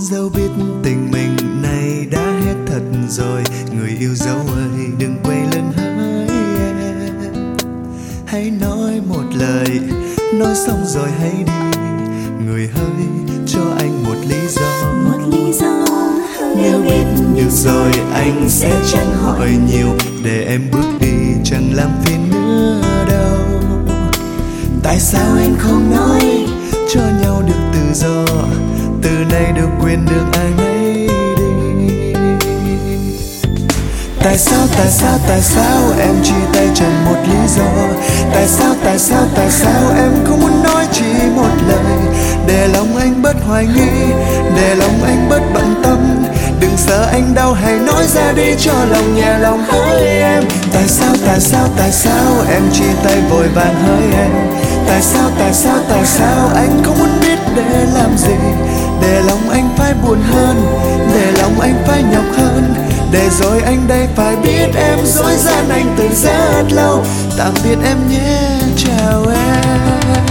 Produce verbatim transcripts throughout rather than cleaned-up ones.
Dẫu biết tình mình này đã hết thật rồi, người yêu dấu ơi đừng quay lưng hỡi em. Hãy nói một lời, nói xong rồi hãy đi. Người hỡi cho anh một lý do, một lý do. Nếu biết được rồi anh sẽ chẳng hỏi nhiều, để em bước đi chẳng làm phiền nữa đâu. Tại sao anh không nói cho nhau được tự do, từ nay được quyền đường ai nấy đi. Tại sao, tại sao, tại sao em chia tay chẳng một lý do. Tại sao, tại sao, tại sao em không muốn nói chỉ một lời, để lòng anh bớt hoài nghi, để lòng anh bớt bận tâm. Đừng sợ anh đau hãy nói ra đi cho lòng nhẹ lòng hỡi em. Tại sao, tại sao, tại sao em chia tay vội vàng hỡi em. Tại sao, tại sao, tại sao anh không muốn biết để làm gì, để lòng anh phải buồn hơn, để lòng anh phải nhọc hơn. Để rồi anh đây phải biết em dối gian anh từ rất lâu. Tạm biệt em nhé, chào em.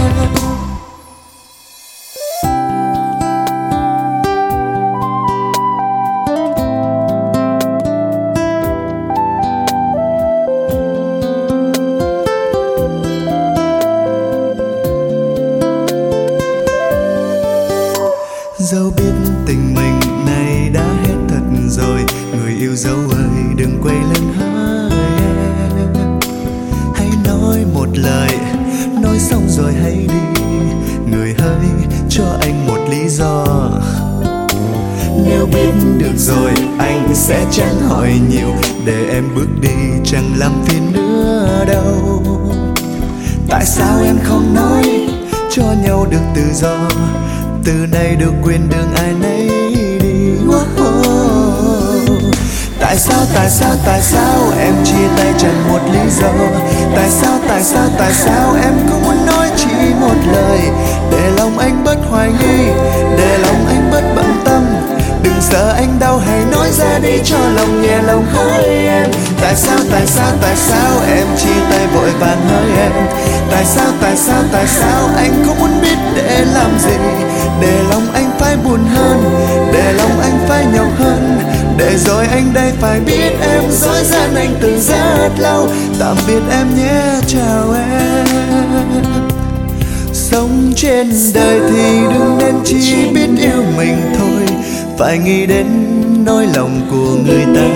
Dẫu biết tình mình này đã hết thật rồi, người yêu dấu ơi đừng quay lưng hỡi em. Hãy nói một lời, nói xong rồi hãy đi. Người hỡi cho anh một lý do. Nếu biết được rồi anh sẽ chẳng hỏi nhiều, để em bước đi chẳng làm phiền nữa đâu. Tại sao em không nói cho nhau được tự do, từ nay được quyền đường ai nấy đi. Oh. Tại sao, tại sao, tại sao em chia tay chẳng một lý do. Tại sao, tại sao, tại sao em không muốn nói chỉ một lời, để lòng anh bớt hoài nghi, để lòng anh bớt bận tâm. Đừng sợ anh đau hãy nói ra đi cho lòng nhẹ lòng hỡi em. Tại sao, tại sao, tại sao em chia tay vội vàng hỡi em. Tại sao, tại sao, tại sao anh không muốn biết để làm gì, để lòng anh phải buồn hơn, để lòng anh phải nhọc hơn. Để rồi anh đây phải biết em dối gian anh từ rất lâu. Tạm biệt em nhé, chào em. Sống trên đời thì đừng nên chỉ biết yêu mình thôi, phải nghĩ đến nỗi lòng của người ta.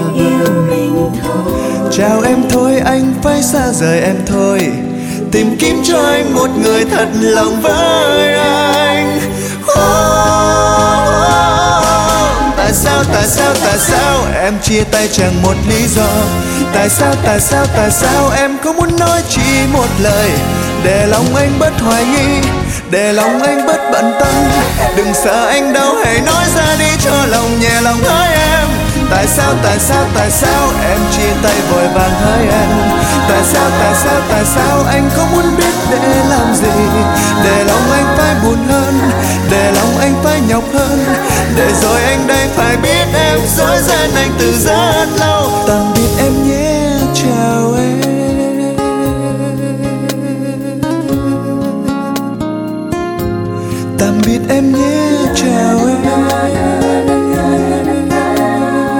Chào em thôi, anh phải xa rời em thôi, tìm kiếm cho anh một người thật lòng với anh. Oh, tại sao, tại sao, tại sao em chia tay chẳng một lý do. Tại sao, tại sao, tại sao em không muốn nói chỉ một lời, để lòng anh bớt hoài nghi, để lòng anh bớt bận tâm. Đừng sợ anh đau hãy nói ra đi cho lòng nhẹ lòng hỡi em. Tại sao, tại sao, tại sao em chia tay vội vàng hỡi em. Tại sao, tại sao, tại sao anh không muốn biết để làm gì, để lòng anh phải buồn hơn, để lòng anh phải nhọc hơn. Để rồi anh đây phải biết em dối gian anh từ rất lâu. Tạm biệt em nhé, chào em. Tạm biệt em nhé, chào em.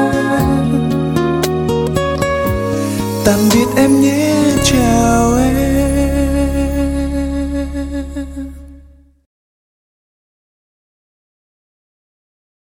Tạm biệt em nhé, chào em.